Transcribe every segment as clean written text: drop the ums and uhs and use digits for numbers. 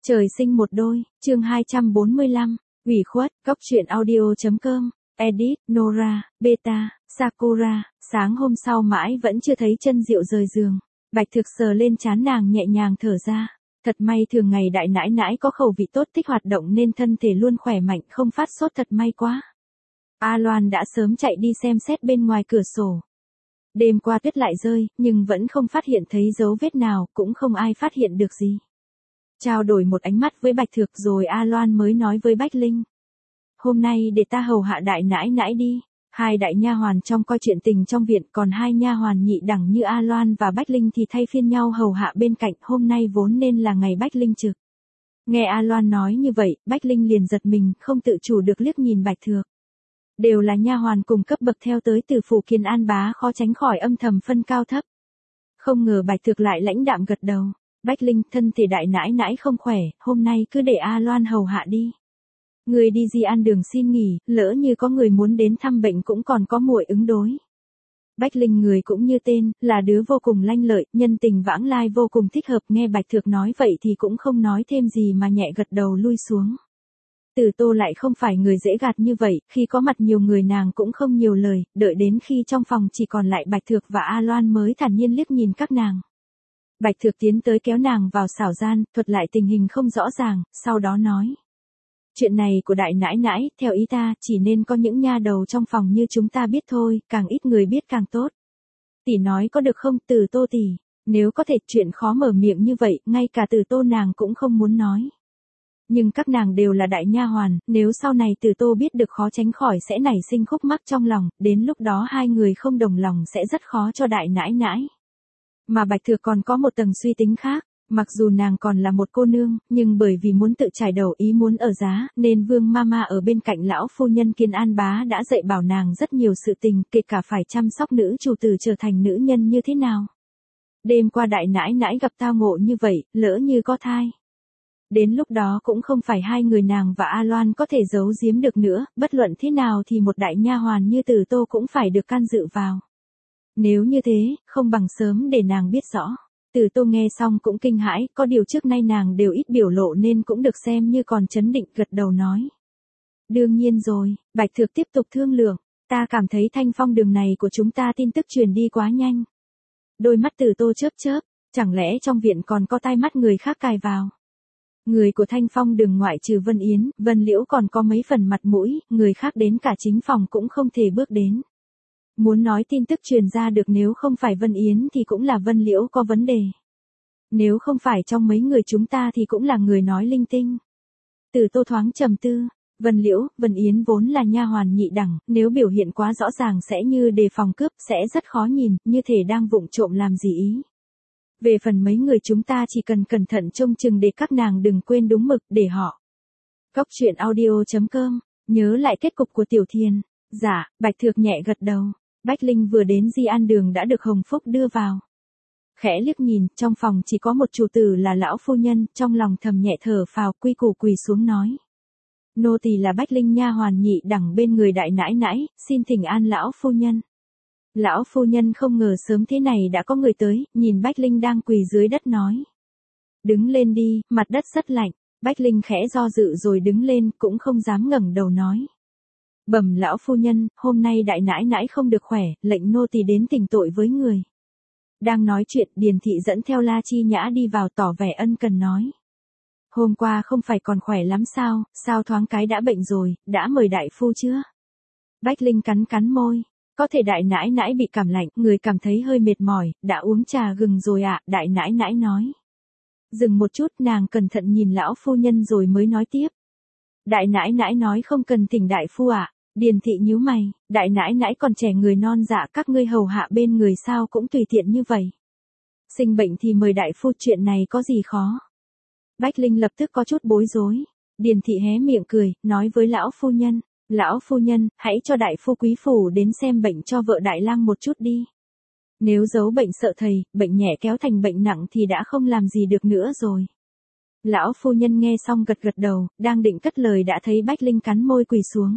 Trời sinh một đôi, chương 245, ủy khuất, góc truyện audio.com, edit, Nora, Beta, Sakura, sáng hôm sau mãi vẫn chưa thấy chân Diệu rời giường. Bạch Thực sờ lên trán nàng nhẹ nhàng thở ra. Thật may thường ngày đại nãi nãi có khẩu vị tốt thích hoạt động nên thân thể luôn khỏe mạnh không phát sốt thật may quá. A Loan đã sớm chạy đi xem xét bên ngoài cửa sổ. Đêm qua tuyết lại rơi, nhưng vẫn không phát hiện thấy dấu vết nào, cũng không ai phát hiện được gì. Trao đổi một ánh mắt với Bạch Thực rồi A Loan mới nói với Bách Linh. Hôm nay để ta hầu hạ đại nãi nãi đi. Hai đại nha hoàn trong coi chuyện tình trong viện, còn hai nha hoàn nhị đẳng như A Loan và Bách Linh thì thay phiên nhau hầu hạ bên cạnh. Hôm nay vốn nên là ngày Bách Linh trực. Nghe A Loan nói như vậy, Bách Linh liền giật mình, không tự chủ được liếc nhìn Bạch Thực. Đều là nha hoàn cùng cấp bậc theo tới từ phủ Kiền An bá, khó tránh khỏi âm thầm phân cao thấp. Không ngờ Bạch Thực lại lãnh đạm gật đầu. Bách Linh, thân thể đại nãi nãi không khỏe, hôm nay cứ để A Loan hầu hạ đi. Người đi Di An Đường xin nghỉ, lỡ như có người muốn đến thăm bệnh cũng còn có muội ứng đối. Bách Linh người cũng như tên, là đứa vô cùng lanh lợi, nhân tình vãng lai vô cùng thích hợp. Nghe Bạch Thực nói vậy thì cũng không nói thêm gì mà nhẹ gật đầu lui xuống. Từ Tô lại không phải người dễ gạt như vậy, khi có mặt nhiều người nàng cũng không nhiều lời, đợi đến khi trong phòng chỉ còn lại Bạch Thực và A Loan mới thản nhiên liếc nhìn các nàng. Bạch Thực tiến tới kéo nàng vào xảo gian, thuật lại tình hình không rõ ràng, sau đó nói. Chuyện này của đại nãi nãi, theo ý ta, chỉ nên có những nha đầu trong phòng như chúng ta biết thôi, càng ít người biết càng tốt. Tỷ nói có được không, Từ Tô tỷ? Nếu có thể, chuyện khó mở miệng như vậy, ngay cả Từ Tô nàng cũng không muốn nói. Nhưng các nàng đều là đại nha hoàn, nếu sau này Từ Tô biết được khó tránh khỏi sẽ nảy sinh khúc mắc trong lòng, đến lúc đó hai người không đồng lòng sẽ rất khó cho đại nãi nãi. Mà Bạch Thực còn có một tầng suy tính khác, mặc dù nàng còn là một cô nương, nhưng bởi vì muốn tự trải đầu ý muốn ở giá, nên Vương Mama ở bên cạnh lão phu nhân Kiên An bá đã dạy bảo nàng rất nhiều sự tình, kể cả phải chăm sóc nữ chủ tử trở thành nữ nhân như thế nào. Đêm qua đại nãi nãi gặp tao ngộ như vậy, lỡ như có thai. Đến lúc đó cũng không phải hai người nàng và A Loan có thể giấu giếm được nữa, bất luận thế nào thì một đại nha hoàn như Từ Tô cũng phải được can dự vào. Nếu như thế, không bằng sớm để nàng biết rõ. Từ Tô nghe xong cũng kinh hãi, có điều trước nay nàng đều ít biểu lộ nên cũng được xem như còn trấn định, gật đầu nói. Đương nhiên rồi, Bạch Thực tiếp tục thương lượng, ta cảm thấy Thanh Phong Đường này của chúng ta tin tức truyền đi quá nhanh. Đôi mắt Từ Tô chớp chớp, chẳng lẽ trong viện còn có tai mắt người khác cài vào. Người của Thanh Phong Đường ngoại trừ Vân Yến, Vân Liễu còn có mấy phần mặt mũi, người khác đến cả chính phòng cũng không thể bước đến. Muốn nói tin tức truyền ra được nếu không phải Vân Yến thì cũng là Vân Liễu có vấn đề. Nếu không phải trong mấy người chúng ta thì cũng là người nói linh tinh. Từ Tô thoáng trầm tư, Vân Liễu, Vân Yến vốn là nha hoàn nhị đẳng, nếu biểu hiện quá rõ ràng sẽ như đề phòng cướp, sẽ rất khó nhìn, như thể đang vụng trộm làm gì ý. Về phần mấy người chúng ta chỉ cần cẩn thận trông chừng để các nàng đừng quên đúng mực, để họ. Góc truyện audio.com, nhớ lại kết cục của Tiểu Thiền. Dạ, Bạch Thực nhẹ gật đầu. Bách Linh vừa đến Di An Đường đã được Hồng Phúc đưa vào. Khẽ liếc nhìn, trong phòng chỉ có một chủ tử là lão phu nhân, trong lòng thầm nhẹ thở phào, quy củ quỳ xuống nói. Nô tỳ là Bách Linh nha hoàn nhị đẳng bên người đại nãi nãi, xin thỉnh an lão phu nhân. Lão phu nhân không ngờ sớm thế này đã có người tới, nhìn Bách Linh đang quỳ dưới đất nói. Đứng lên đi, mặt đất rất lạnh. Bách Linh khẽ do dự rồi đứng lên, cũng không dám ngẩng đầu nói. Bẩm lão phu nhân, hôm nay đại nãi nãi không được khỏe, lệnh nô tỳ đến tỉnh tội với người. Đang nói chuyện, Điền thị dẫn theo La Chi Nhã đi vào tỏ vẻ ân cần nói. Hôm qua không phải còn khỏe lắm sao thoáng cái đã bệnh rồi, đã mời đại phu chưa? Bách Linh cắn cắn môi. Có thể đại nãi nãi bị cảm lạnh, người cảm thấy hơi mệt mỏi, đã uống trà gừng rồi ạ, đại nãi nãi nói. Dừng một chút, nàng cẩn thận nhìn lão phu nhân rồi mới nói tiếp. Đại nãi nãi nói không cần thỉnh đại phu ạ. Điền thị nhíu mày, đại nãi nãi còn trẻ người non dạ, các ngươi hầu hạ bên người sao cũng tùy tiện như vậy. Sinh bệnh thì mời đại phu, chuyện này có gì khó. Bách Linh lập tức có chút bối rối. Điền thị hé miệng cười, nói với lão phu nhân. Lão phu nhân, hãy cho đại phu quý phủ đến xem bệnh cho vợ đại lang một chút đi. Nếu giấu bệnh sợ thầy, bệnh nhẹ kéo thành bệnh nặng thì đã không làm gì được nữa rồi. Lão phu nhân nghe xong gật gật đầu, đang định cất lời đã thấy Bách Linh cắn môi quỳ xuống.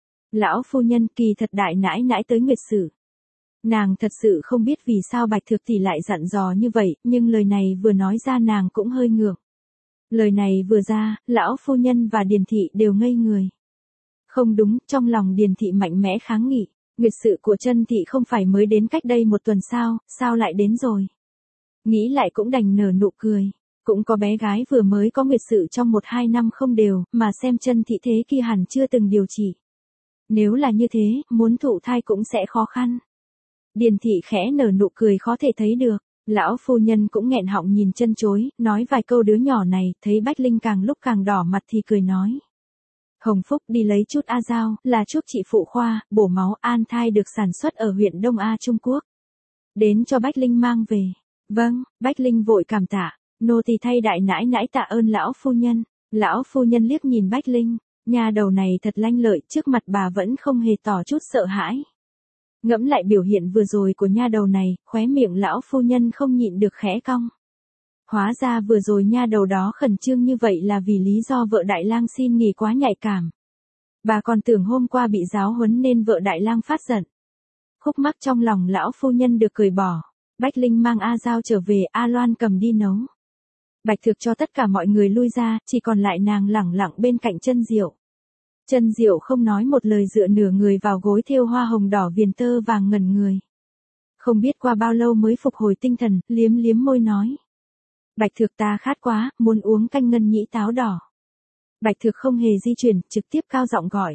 Lão phu nhân, kỳ thật đại nãi nãi tới nguyệt sự. Nàng thật sự không biết vì sao Bạch Thực tỷ lại dặn dò như vậy, nhưng lời này vừa nói ra nàng cũng hơi ngượng. Lời này vừa ra, lão phu nhân và Điền thị đều ngây người. Không đúng, trong lòng Điền thị mạnh mẽ kháng nghị, nguyệt sự của Chân thị không phải mới đến cách đây 1 tuần sao lại đến rồi. Nghĩ lại cũng đành nở nụ cười, cũng có bé gái vừa mới có nguyệt sự trong 1-2 năm không đều, mà xem Chân thị thế kia hẳn chưa từng điều trị. Nếu là như thế, muốn thụ thai cũng sẽ khó khăn. Điền thị khẽ nở nụ cười khó thể thấy được, lão phu nhân cũng nghẹn họng nhìn chân chối, nói vài câu đứa nhỏ này, thấy Bách Linh càng lúc càng đỏ mặt thì cười nói. Hồng Phúc đi lấy chút A Giao, là thuốc trị phụ khoa, bổ máu an thai được sản xuất ở huyện Đông A Trung Quốc. Đến cho Bách Linh mang về. Vâng, Bách Linh vội cảm tạ, nô tỳ thay đại nãi nãi tạ ơn lão phu nhân. Lão phu nhân liếc nhìn Bách Linh, nha đầu này thật lanh lợi, trước mặt bà vẫn không hề tỏ chút sợ hãi. Ngẫm lại biểu hiện vừa rồi của nha đầu này, khóe miệng lão phu nhân không nhịn được khẽ cong. Hóa ra vừa rồi nha đầu đó khẩn trương như vậy là vì lý do vợ đại lang xin nghỉ quá nhạy cảm. Bà còn tưởng hôm qua bị giáo huấn nên vợ đại lang phát giận. Khúc mắc trong lòng lão phu nhân được cười bỏ. Bách Linh mang A Giao trở về, A Loan cầm đi nấu. Bạch Thực cho tất cả mọi người lui ra, chỉ còn lại nàng lẳng lặng bên cạnh Chân Diệu. Chân Diệu không nói một lời dựa nửa người vào gối thêu hoa hồng đỏ viền tơ vàng ngẩn người. Không biết qua bao lâu mới phục hồi tinh thần, liếm liếm môi nói. Bạch Thực ta khát quá, muốn uống canh ngân nhĩ táo đỏ. Bạch Thực không hề di chuyển, trực tiếp cao giọng gọi.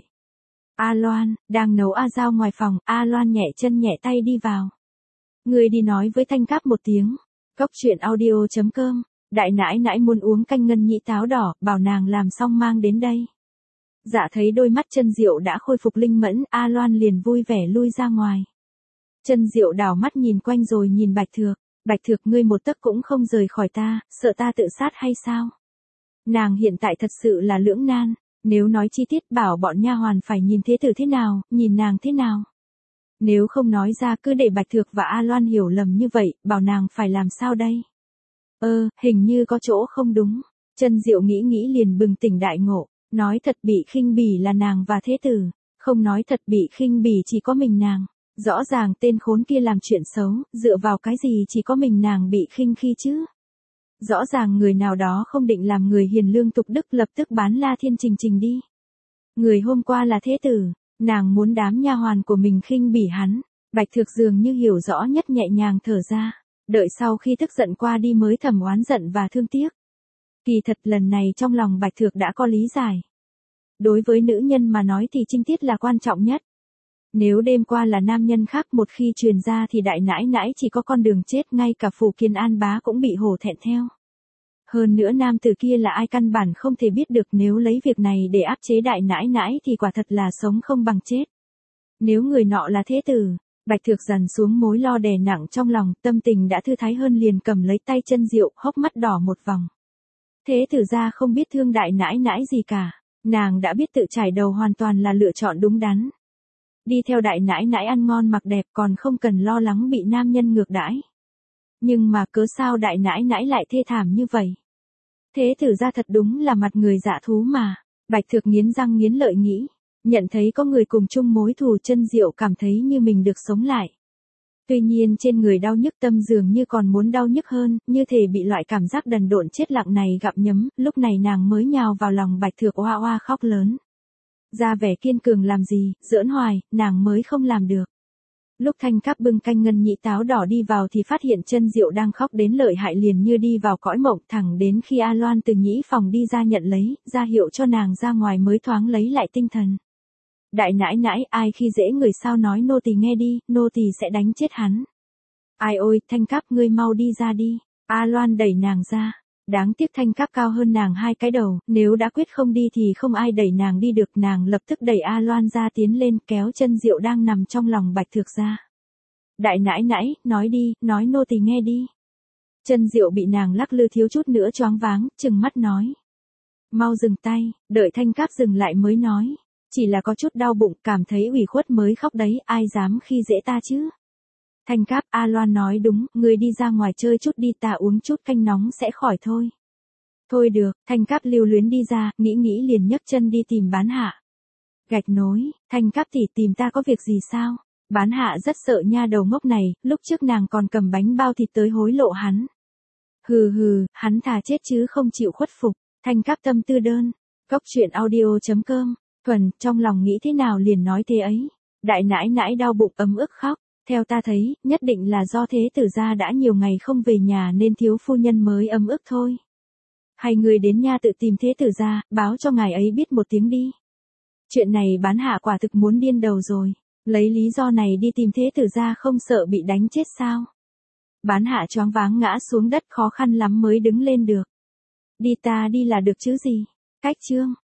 A Loan, đang nấu A Giao ngoài phòng, A Loan nhẹ chân nhẹ tay đi vào. Người đi nói với Thanh Cáp một tiếng. Cốc truyện audio.com, đại nãi nãi muốn uống canh ngân nhĩ táo đỏ, bảo nàng làm xong mang đến đây. Dạ thấy đôi mắt Chân Diệu đã khôi phục linh mẫn, A Loan liền vui vẻ lui ra ngoài. Chân Diệu đảo mắt nhìn quanh rồi nhìn Bạch Thược. Bạch Thược ngươi một tấc cũng không rời khỏi ta, sợ ta tự sát hay sao? Nàng hiện tại thật sự là lưỡng nan, nếu nói chi tiết bảo bọn nha hoàn phải nhìn thế tử thế nào, nhìn nàng thế nào. Nếu không nói ra cứ để Bạch Thược và A Loan hiểu lầm như vậy, bảo nàng phải làm sao đây? Hình như có chỗ không đúng. Chân Diệu nghĩ liền bừng tỉnh đại ngộ, nói thật bị khinh bỉ là nàng và thế tử, không nói thật bị khinh bỉ chỉ có mình nàng. Rõ ràng tên khốn kia làm chuyện xấu, dựa vào cái gì chỉ có mình nàng bị khinh khi chứ? Rõ ràng người nào đó không định làm người hiền lương tục đức lập tức bán La Thiên Trình đi. Người hôm qua là thế tử, nàng muốn đám nha hoàn của mình khinh bỉ hắn. Bạch Thược dường như hiểu rõ nhất nhẹ nhàng thở ra, đợi sau khi tức giận qua đi mới thầm oán giận và thương tiếc. Kỳ thật lần này trong lòng Bạch Thược đã có lý giải. Đối với nữ nhân mà nói thì trinh tiết là quan trọng nhất. Nếu đêm qua là nam nhân khác một khi truyền ra thì đại nãi nãi chỉ có con đường chết, ngay cả Phù Kiên An bá cũng bị hổ thẹn theo. Hơn nữa nam tử kia là ai căn bản không thể biết được, nếu lấy việc này để áp chế đại nãi nãi thì quả thật là sống không bằng chết. Nếu người nọ là thế tử, Bạch Thược dằn xuống mối lo đè nặng trong lòng, tâm tình đã thư thái hơn liền cầm lấy tay Chân Diệu, hốc mắt đỏ một vòng. Thế tử gia không biết thương đại nãi nãi gì cả, nàng đã biết tự trải đầu hoàn toàn là lựa chọn đúng đắn. Đi theo đại nãi nãi ăn ngon mặc đẹp còn không cần lo lắng bị nam nhân ngược đãi. Nhưng mà cớ sao đại nãi nãi lại thê thảm như vậy? Thế tử ra thật đúng là mặt người dạ thú mà. Bạch Thược nghiến răng nghiến lợi nghĩ. Nhận thấy có người cùng chung mối thù, Chân Diệu cảm thấy như mình được sống lại. Tuy nhiên trên người đau nhức, tâm dường như còn muốn đau nhức hơn, như thể bị loại cảm giác đần độn chết lặng này gặm nhấm, lúc này nàng mới nhào vào lòng Bạch Thược oa oa khóc lớn. Ra vẻ kiên cường làm gì, giỡn hoài, nàng mới không làm được. Lúc Thanh Cáp bưng canh ngân nhĩ táo đỏ đi vào thì phát hiện Chân Diệu đang khóc đến lợi hại, liền như đi vào cõi mộng, thẳng đến khi A Loan từ nhĩ phòng đi ra nhận lấy, ra hiệu cho nàng ra ngoài mới thoáng lấy lại tinh thần. Đại nãi nãi, ai khi dễ người sao, nói nô tỳ nghe đi, nô tỳ sẽ đánh chết hắn. Ai ôi, Thanh Cáp ngươi mau đi ra đi. A Loan đẩy nàng ra. Đáng tiếc Thanh Cáp cao hơn nàng 2 cái đầu, nếu đã quyết không đi thì không ai đẩy nàng đi được, nàng lập tức đẩy A Loan ra tiến lên kéo Chân Diệu đang nằm trong lòng Bạch Thược ra. Đại nãi nãi, nói đi, nói nô tỳ nghe đi. Chân Diệu bị nàng lắc lư thiếu chút nữa choáng váng, trừng mắt nói. Mau dừng tay, đợi Thanh Cáp dừng lại mới nói. Chỉ là có chút đau bụng, cảm thấy ủy khuất mới khóc đấy, ai dám khi dễ ta chứ. Thanh Cáp, A Loan nói đúng, người đi ra ngoài chơi chút đi, ta uống chút canh nóng sẽ khỏi thôi. Thôi được, Thanh Cáp lưu luyến đi ra, nghĩ liền nhấc chân đi tìm Bán Hạ. Gạch nối, Thanh Cáp tỷ tìm ta có việc gì sao? Bán Hạ rất sợ nha đầu ngốc này, lúc trước nàng còn cầm bánh bao thịt tới hối lộ hắn. Hừ, hắn thà chết chứ không chịu khuất phục. Thanh các tâm tư đơn. Cốc truyện audio.com. Thuần, trong lòng nghĩ thế nào liền nói thế ấy. Đại nãi nãi đau bụng ấm ức khóc. Theo ta thấy, nhất định là do thế tử gia đã nhiều ngày không về nhà nên thiếu phu nhân mới ấm ức thôi. Hay người đến nha tự tìm thế tử gia, báo cho ngài ấy biết một tiếng đi. Chuyện này bán hạ quả thực muốn điên đầu rồi. Lấy lý do này đi tìm thế tử gia không sợ bị đánh chết sao? Bán hạ choáng váng ngã xuống đất khó khăn lắm mới đứng lên được. Đi ta đi là được chứ gì? Cách chương.